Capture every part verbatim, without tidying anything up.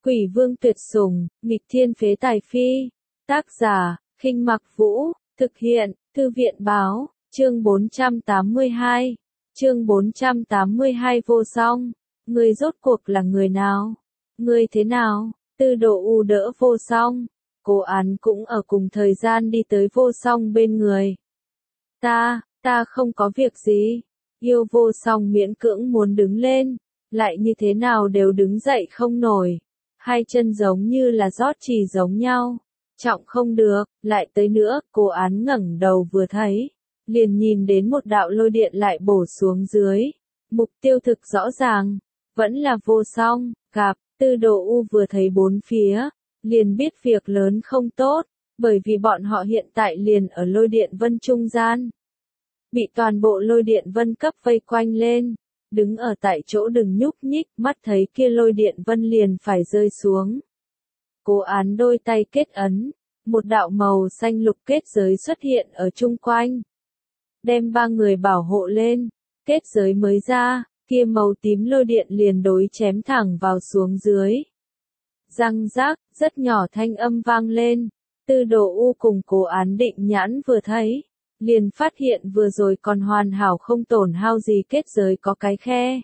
Quỷ vương tuyệt sủng, nghịch thiên phế tài phi. Tác giả, Khinh Mặc Vũ, thực hiện, Thư viện báo, chương bốn trăm tám mươi hai. Chương bốn trăm tám mươi hai vô song. Ngươi rốt cuộc là người nào? Ngươi thế nào? Tư Đồ U đỡ vô song. Cố Án cũng ở cùng thời gian đi tới vô song bên người. Ta, ta không có việc gì. Yêu vô song miễn cưỡng muốn đứng lên, lại như thế nào đều đứng dậy không nổi. Hai chân giống như là rót trì giống nhau. Trọng không được, lại tới nữa, Cố Án ngẩng đầu vừa thấy, liền nhìn đến một đạo lôi điện lại bổ xuống dưới. Mục tiêu thực rõ ràng, vẫn là vô song, gặp, Tư Đồ U vừa thấy bốn phía, liền biết việc lớn không tốt, bởi vì bọn họ hiện tại liền ở lôi điện vân trung gian. Bị toàn bộ lôi điện vân cấp vây quanh lên, đứng ở tại chỗ đừng nhúc nhích, mắt thấy kia lôi điện vân liền phải rơi xuống. Cố Án đôi tay kết ấn, một đạo màu xanh lục kết giới xuất hiện ở chung quanh. Đem ba người bảo hộ lên, kết giới mới ra, kia màu tím lôi điện liền đối chém thẳng vào xuống dưới. Răng rác, rất nhỏ thanh âm vang lên, Tư Đồ U cùng Cố Án định nhãn vừa thấy, liền phát hiện vừa rồi còn hoàn hảo không tổn hao gì kết giới có cái khe.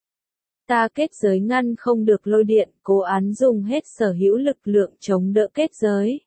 Ta kết giới ngăn không được lôi điện, Cố Án dùng hết sở hữu lực lượng chống đỡ kết giới.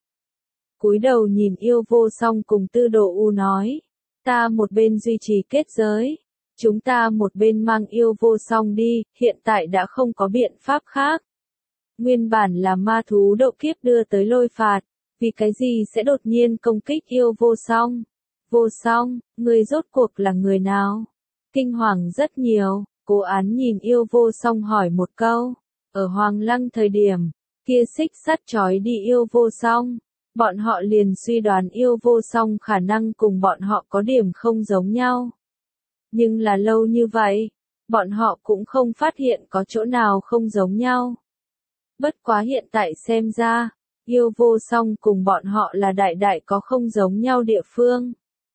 Cúi đầu nhìn yêu vô song cùng Tư Đồ U nói, ta một bên duy trì kết giới, chúng ta một bên mang yêu vô song đi, hiện tại đã không có biện pháp khác. Nguyên bản là ma thú độ kiếp đưa tới lôi phạt, vì cái gì sẽ đột nhiên công kích yêu vô song? Vô song, người rốt cuộc là người nào? Kinh hoàng rất nhiều, Cố Án nhìn yêu vô song hỏi một câu. Ở Hoàng Lăng thời điểm, kia xích sắt trói đi yêu vô song, bọn họ liền suy đoán yêu vô song khả năng cùng bọn họ có điểm không giống nhau. Nhưng là lâu như vậy, bọn họ cũng không phát hiện có chỗ nào không giống nhau. Bất quá hiện tại xem ra, yêu vô song cùng bọn họ là đại đại có không giống nhau địa phương.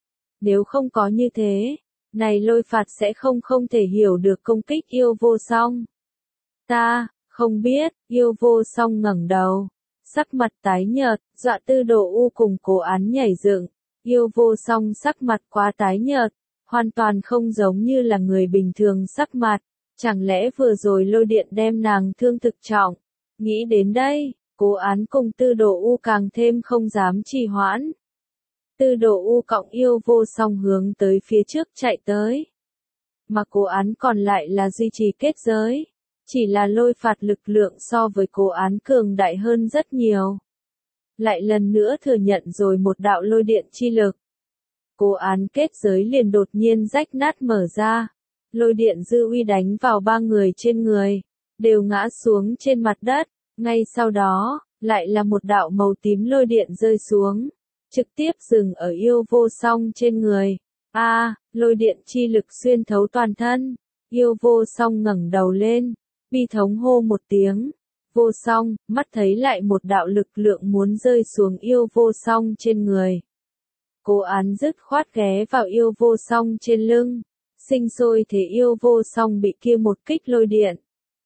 Nếu không có như thế, này lôi phạt sẽ không không thể hiểu được công kích yêu vô song. Ta, không biết, yêu vô song ngẩng đầu, sắc mặt tái nhợt, dọa Tư Đồ U cùng Cố Án nhảy dựng. Yêu vô song sắc mặt quá tái nhợt, hoàn toàn không giống như là người bình thường sắc mặt, chẳng lẽ vừa rồi lôi điện đem nàng thương thực trọng. Nghĩ đến đây, Cố Án cùng Tư Đồ U càng thêm không dám trì hoãn. Tư Đồ U cộng yêu vô song hướng tới phía trước chạy tới. Mà Cố Án còn lại là duy trì kết giới. Chỉ là lôi phạt lực lượng so với Cố Án cường đại hơn rất nhiều. Lại lần nữa thừa nhận rồi một đạo lôi điện chi lực. Cố Án kết giới liền đột nhiên rách nát mở ra. Lôi điện dư uy đánh vào ba người trên người, đều ngã xuống trên mặt đất. Ngay sau đó, lại là một đạo màu tím lôi điện rơi xuống, trực tiếp dừng ở yêu vô song trên người. A, à, lôi điện chi lực xuyên thấu toàn thân. Yêu vô song ngẩng đầu lên, bi thống hô một tiếng. Vô song, mắt thấy lại một đạo lực lượng muốn rơi xuống yêu vô song trên người. Cố Án dứt khoát ghé vào yêu vô song trên lưng, sinh sôi thế yêu vô song bị kia một kích lôi điện.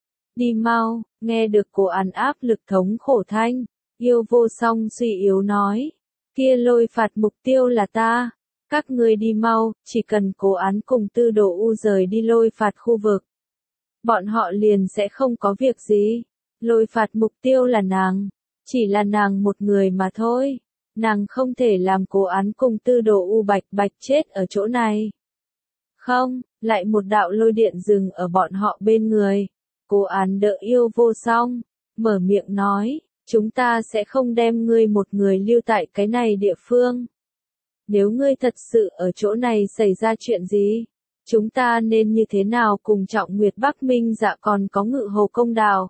Đi mau, nghe được Cố Án áp lực thống khổ thanh, yêu vô song suy yếu nói, kia lôi phạt mục tiêu là ta, các ngươi đi mau, chỉ cần Cố Án cùng Tư Đồ U rời đi lôi phạt khu vực. Bọn họ liền sẽ không có việc gì, lôi phạt mục tiêu là nàng, chỉ là nàng một người mà thôi, nàng không thể làm Cố Án cùng Tư Đồ U bạch bạch chết ở chỗ này. Không, lại một đạo lôi điện dừng ở bọn họ bên người. Cố Án đỡ yêu vô song, mở miệng nói, chúng ta sẽ không đem ngươi một người lưu tại cái này địa phương. Nếu ngươi thật sự ở chỗ này xảy ra chuyện gì, chúng ta nên như thế nào cùng Trọng Nguyệt Bắc Minh Dạ còn có Ngự Hồ công đào.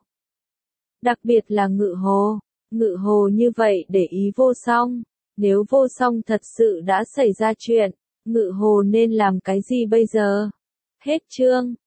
Đặc biệt là Ngự Hồ, Ngự Hồ như vậy để ý vô song, nếu vô song thật sự đã xảy ra chuyện, Ngự Hồ nên làm cái gì bây giờ? Hết chương.